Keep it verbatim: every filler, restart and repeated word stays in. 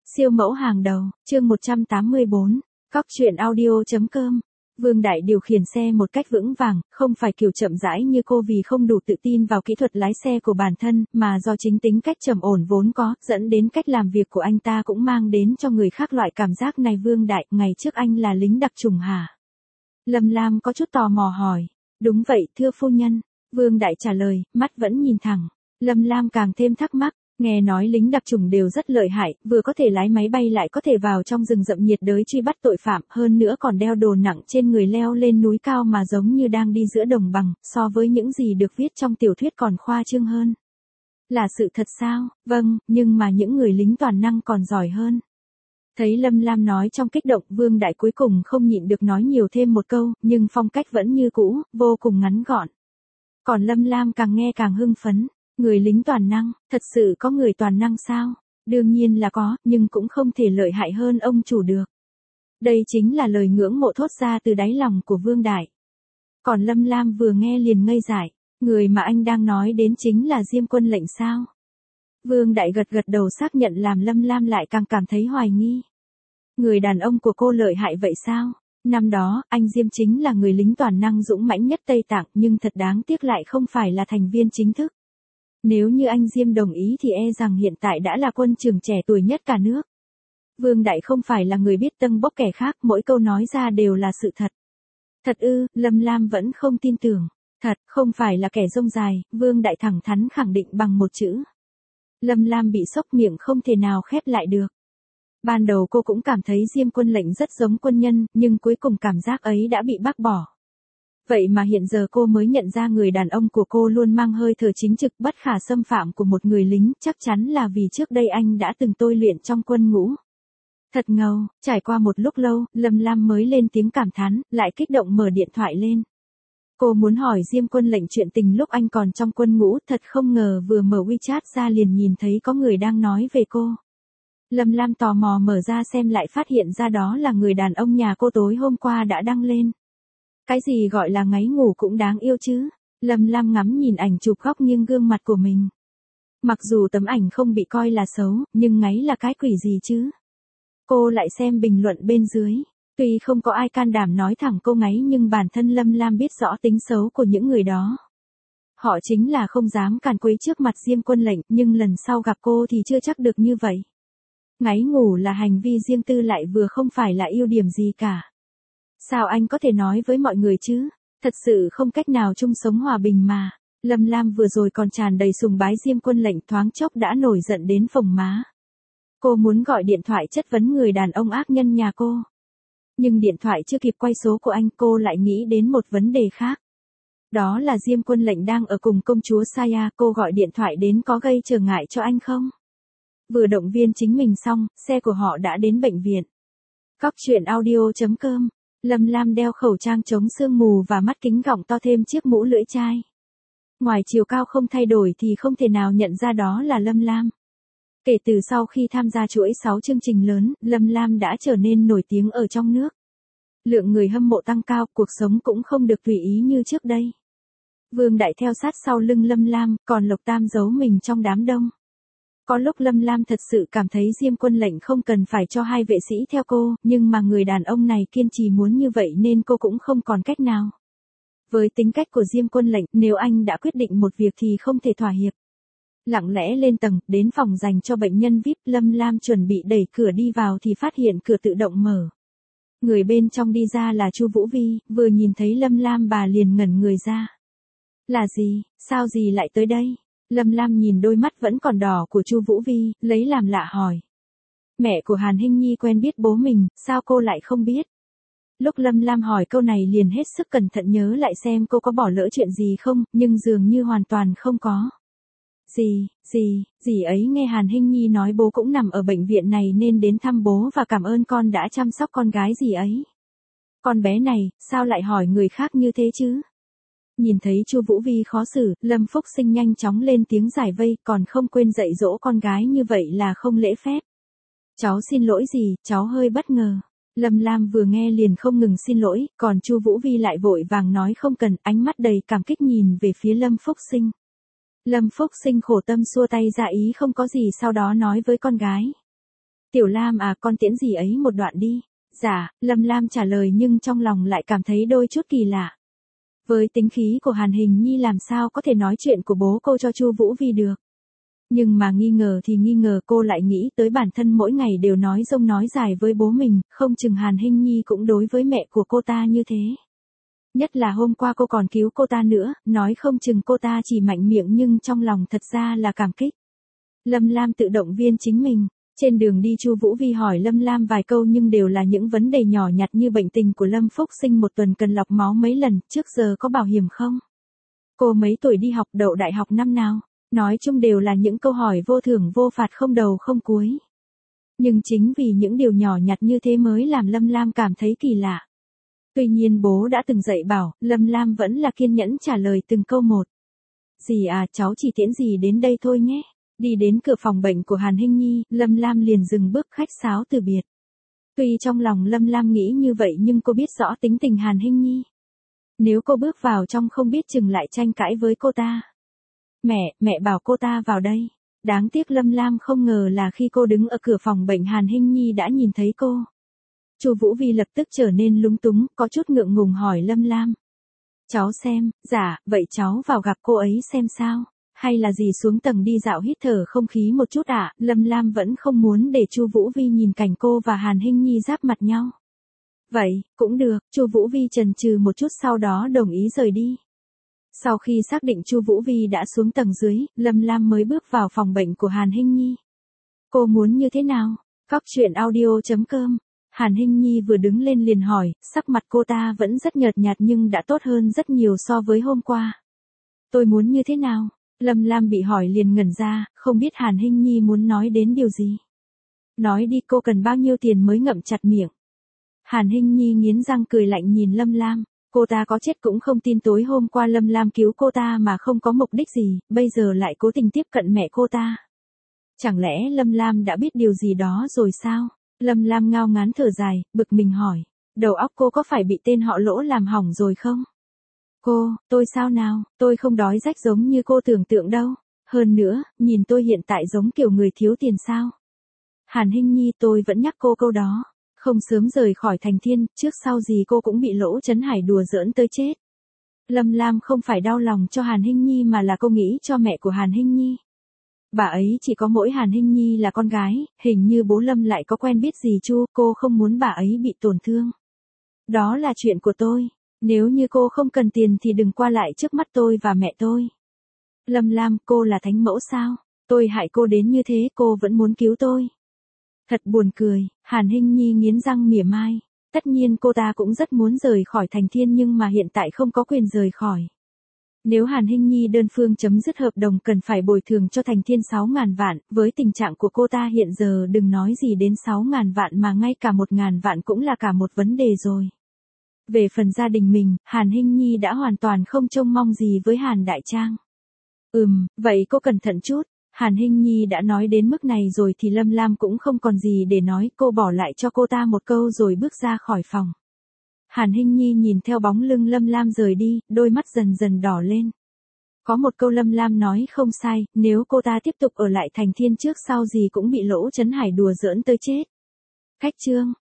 Siêu mẫu hàng đầu, chương một trăm tám mươi bốn, Cóc truyện audio.com. Vương Đại điều khiển xe một cách vững vàng, không phải kiểu chậm rãi như cô vì không đủ tự tin vào kỹ thuật lái xe của bản thân, mà do chính tính cách trầm ổn vốn có, dẫn đến cách làm việc của anh ta cũng mang đến cho người khác loại cảm giác này. Vương Đại, ngày trước anh là lính đặc chủng hả? Lâm Lam có chút tò mò hỏi. Đúng vậy, thưa phu nhân. Vương Đại trả lời, mắt vẫn nhìn thẳng. Lâm Lam càng thêm thắc mắc. Nghe nói lính đặc chủng đều rất lợi hại, vừa có thể lái máy bay lại có thể vào trong rừng rậm nhiệt đới truy bắt tội phạm, hơn nữa còn đeo đồ nặng trên người leo lên núi cao mà giống như đang đi giữa đồng bằng, so với những gì được viết trong tiểu thuyết còn khoa trương hơn. Là sự thật sao? Vâng, nhưng mà những người lính toàn năng còn giỏi hơn. Thấy Lâm Lam nói trong kích động, Vương Đại cuối cùng không nhịn được nói nhiều thêm một câu, nhưng phong cách vẫn như cũ, vô cùng ngắn gọn. Còn Lâm Lam càng nghe càng hưng phấn. Người lính toàn năng, thật sự có người toàn năng sao? Đương nhiên là có, nhưng cũng không thể lợi hại hơn ông chủ được. Đây chính là lời ngưỡng mộ thốt ra từ đáy lòng của Vương Đại. Còn Lâm Lam vừa nghe liền ngây dại, người mà anh đang nói đến chính là Diêm Quân Lệnh sao? Vương Đại gật gật đầu xác nhận, làm Lâm Lam lại càng cảm thấy hoài nghi. Người đàn ông của cô lợi hại vậy sao? Năm đó, anh Diêm chính là người lính toàn năng dũng mãnh nhất Tây Tạng, nhưng thật đáng tiếc lại không phải là thành viên chính thức. Nếu như anh Diêm đồng ý thì e rằng hiện tại đã là quân trưởng trẻ tuổi nhất cả nước. Vương Đại không phải là người biết tâng bốc kẻ khác, mỗi câu nói ra đều là sự thật. Thật ư? Lâm Lam vẫn không tin tưởng. Thật, không phải là kẻ rông dài, Vương Đại thẳng thắn khẳng định bằng một chữ. Lâm Lam bị sốc, miệng không thể nào khép lại được. Ban đầu cô cũng cảm thấy Diêm Quân Lệnh rất giống quân nhân, nhưng cuối cùng cảm giác ấy đã bị bác bỏ. Vậy mà hiện giờ cô mới nhận ra người đàn ông của cô luôn mang hơi thở chính trực bất khả xâm phạm của một người lính, chắc chắn là vì trước đây anh đã từng tôi luyện trong quân ngũ. Thật ngầu, trải qua một lúc lâu, Lâm Lam mới lên tiếng cảm thán, lại kích động mở điện thoại lên. Cô muốn hỏi Diêm Quân Lệnh chuyện tình lúc anh còn trong quân ngũ, thật không ngờ vừa mở WeChat ra liền nhìn thấy có người đang nói về cô. Lâm Lam tò mò mở ra xem, lại phát hiện ra đó là người đàn ông nhà cô tối hôm qua đã đăng lên. Cái gì gọi là ngáy ngủ cũng đáng yêu chứ? Lâm Lam ngắm nhìn ảnh chụp góc nghiêng gương mặt của mình. Mặc dù tấm ảnh không bị coi là xấu, nhưng ngáy là cái quỷ gì chứ? Cô lại xem bình luận bên dưới. Tuy không có ai can đảm nói thẳng cô ngáy, nhưng bản thân Lâm Lam biết rõ tính xấu của những người đó. Họ chính là không dám càn quấy trước mặt Diêm Quân Lệnh, nhưng lần sau gặp cô thì chưa chắc được như vậy. Ngáy ngủ là hành vi riêng tư, lại vừa không phải là ưu điểm gì cả. Sao anh có thể nói với mọi người chứ? Thật sự không cách nào chung sống hòa bình mà. Lâm Lam vừa rồi còn tràn đầy sùng bái Diêm Quân Lệnh, thoáng chốc đã nổi giận đến phồng má. Cô muốn gọi điện thoại chất vấn người đàn ông ác nhân nhà cô. Nhưng điện thoại chưa kịp quay số của anh, cô lại nghĩ đến một vấn đề khác. Đó là Diêm Quân Lệnh đang ở cùng công chúa Saya, cô gọi điện thoại đến có gây trở ngại cho anh không? Vừa động viên chính mình xong, xe của họ đã đến bệnh viện. Cóc truyện audio.com. Lâm Lam đeo khẩu trang chống sương mù và mắt kính gọng to, thêm chiếc mũ lưỡi chai. Ngoài chiều cao không thay đổi thì không thể nào nhận ra đó là Lâm Lam. Kể từ sau khi tham gia chuỗi sáu chương trình lớn, Lâm Lam đã trở nên nổi tiếng ở trong nước. Lượng người hâm mộ tăng cao, cuộc sống cũng không được tùy ý như trước đây. Vương Đại theo sát sau lưng Lâm Lam, còn Lộc Tam giấu mình trong đám đông. Có lúc Lâm Lam thật sự cảm thấy Diêm Quân Lệnh không cần phải cho hai vệ sĩ theo cô, nhưng mà người đàn ông này kiên trì muốn như vậy nên cô cũng không còn cách nào. Với tính cách của Diêm Quân Lệnh, nếu anh đã quyết định một việc thì không thể thỏa hiệp. Lặng lẽ lên tầng, đến phòng dành cho bệnh nhân vi ai pi, Lâm Lam chuẩn bị đẩy cửa đi vào thì phát hiện cửa tự động mở. Người bên trong đi ra là Chu Vũ Vi, vừa nhìn thấy Lâm Lam bà liền ngẩn người ra. Là gì, sao gì lại tới đây? Lâm Lam nhìn đôi mắt vẫn còn đỏ của Chu Vũ Vi, lấy làm lạ hỏi. Mẹ của Hàn Hinh Nhi quen biết bố mình, sao cô lại không biết? Lúc Lâm Lam hỏi câu này liền hết sức cẩn thận nhớ lại xem cô có bỏ lỡ chuyện gì không, nhưng dường như hoàn toàn không có. Dì, dì, dì ấy nghe Hàn Hinh Nhi nói bố cũng nằm ở bệnh viện này nên đến thăm bố và cảm ơn con đã chăm sóc con gái dì ấy. Con bé này, sao lại hỏi người khác như thế chứ? Nhìn thấy Chu Vũ Vi khó xử, Lâm Phúc Sinh nhanh chóng lên tiếng giải vây, còn không quên dạy dỗ con gái như vậy là không lễ phép. Cháu xin lỗi dì, cháu hơi bất ngờ. Lâm Lam vừa nghe liền không ngừng xin lỗi, còn Chu Vũ Vi lại vội vàng nói không cần, ánh mắt đầy cảm kích nhìn về phía Lâm Phúc Sinh. Lâm Phúc Sinh khổ tâm xua tay ra ý không có gì, sau đó nói với con gái. Tiểu Lam à, con tiễn dì ấy một đoạn đi. Dạ, Lâm Lam trả lời nhưng trong lòng lại cảm thấy đôi chút kỳ lạ. Với tính khí của Hàn Hình Nhi làm sao có thể nói chuyện của bố cô cho Chu Vũ Vi được. Nhưng mà nghi ngờ thì nghi ngờ, cô lại nghĩ tới bản thân mỗi ngày đều nói dông nói dài với bố mình, không chừng Hàn Hình Nhi cũng đối với mẹ của cô ta như thế. Nhất là hôm qua cô còn cứu cô ta nữa, nói không chừng cô ta chỉ mạnh miệng nhưng trong lòng thật ra là cảm kích. Lâm Lam tự động viên chính mình. Trên đường đi Chu Vũ Vi hỏi Lâm Lam vài câu nhưng đều là những vấn đề nhỏ nhặt như bệnh tình của Lâm Phúc Sinh một tuần cần lọc máu mấy lần, trước giờ có bảo hiểm không? Cô mấy tuổi đi học, đậu đại học năm nào? Nói chung đều là những câu hỏi vô thưởng vô phạt, không đầu không cuối. Nhưng chính vì những điều nhỏ nhặt như thế mới làm Lâm Lam cảm thấy kỳ lạ. Tuy nhiên bố đã từng dạy bảo, Lâm Lam vẫn là kiên nhẫn trả lời từng câu một. Dì à, cháu chỉ tiễn dì đến đây thôi nhé. Đi đến cửa phòng bệnh của Hàn Hình Nhi, Lâm Lam liền dừng bước khách sáo từ biệt. Tuy trong lòng Lâm Lam nghĩ như vậy nhưng cô biết rõ tính tình Hàn Hình Nhi. Nếu cô bước vào trong không biết chừng lại tranh cãi với cô ta. Mẹ, mẹ bảo cô ta vào đây. Đáng tiếc Lâm Lam không ngờ là khi cô đứng ở cửa phòng bệnh Hàn Hình Nhi đã nhìn thấy cô. Chu Vũ Vi lập tức trở nên lúng túng, có chút ngượng ngùng hỏi Lâm Lam. Cháu xem, dạ, vậy cháu vào gặp cô ấy xem sao? Hay là gì xuống tầng đi dạo hít thở không khí một chút ạ? À? Lâm Lam vẫn không muốn để Chu Vũ Vi nhìn cảnh cô và Hàn Hình Nhi giáp mặt nhau. Vậy, cũng được, Chu Vũ Vi chần chừ một chút sau đó đồng ý rời đi. Sau khi xác định Chu Vũ Vi đã xuống tầng dưới, Lâm Lam mới bước vào phòng bệnh của Hàn Hình Nhi. Cô muốn như thế nào? Cóc truyện audio chấm com. Hàn Hình Nhi vừa đứng lên liền hỏi, sắc mặt cô ta vẫn rất nhợt nhạt nhưng đã tốt hơn rất nhiều so với hôm qua. Tôi muốn như thế nào? Lâm Lam bị hỏi liền ngẩn ra, không biết Hàn Hình Nhi muốn nói đến điều gì. Nói đi, cô cần bao nhiêu tiền mới ngậm chặt miệng. Hàn Hình Nhi nghiến răng cười lạnh nhìn Lâm Lam, cô ta có chết cũng không tin tối hôm qua Lâm Lam cứu cô ta mà không có mục đích gì, bây giờ lại cố tình tiếp cận mẹ cô ta. Chẳng lẽ Lâm Lam đã biết điều gì đó rồi sao? Lâm Lam ngao ngán thở dài, bực mình hỏi, đầu óc cô có phải bị tên họ Lỗ làm hỏng rồi không? Cô, tôi sao nào, tôi không đói rách giống như cô tưởng tượng đâu. Hơn nữa, nhìn tôi hiện tại giống kiểu người thiếu tiền sao? Hàn Hình Nhi, tôi vẫn nhắc cô câu đó. Không sớm rời khỏi thành thiên, trước sau gì cô cũng bị Lỗ Chấn Hải đùa giỡn tới chết. Lâm Lam không phải đau lòng cho Hàn Hình Nhi mà là cô nghĩ cho mẹ của Hàn Hình Nhi. Bà ấy chỉ có mỗi Hàn Hình Nhi là con gái, hình như bố Lâm lại có quen biết gì Chu, cô không muốn bà ấy bị tổn thương. Đó là chuyện của tôi. Nếu như cô không cần tiền thì đừng qua lại trước mắt tôi và mẹ tôi. Lâm Lam, cô là thánh mẫu sao? Tôi hại cô đến như thế cô vẫn muốn cứu tôi. Thật buồn cười, Hàn Hình Nhi nghiến răng mỉa mai. Tất nhiên cô ta cũng rất muốn rời khỏi thành thiên nhưng mà hiện tại không có quyền rời khỏi. Nếu Hàn Hình Nhi đơn phương chấm dứt hợp đồng cần phải bồi thường cho thành thiên sáu ngàn vạn, với tình trạng của cô ta hiện giờ đừng nói gì đến sáu ngàn vạn mà ngay cả một ngàn vạn cũng là cả một vấn đề rồi. Về phần gia đình mình, Hàn Hình Nhi đã hoàn toàn không trông mong gì với Hàn Đại Trang. Ừm, vậy cô cẩn thận chút. Hàn Hình Nhi đã nói đến mức này rồi thì Lâm Lam cũng không còn gì để nói, cô bỏ lại cho cô ta một câu rồi bước ra khỏi phòng. Hàn Hình Nhi nhìn theo bóng lưng Lâm Lam rời đi, đôi mắt dần dần đỏ lên. Có một câu Lâm Lam nói không sai, nếu cô ta tiếp tục ở lại thành thiên trước sau gì cũng bị Lỗ Chấn Hải đùa giỡn tới chết. Cách chương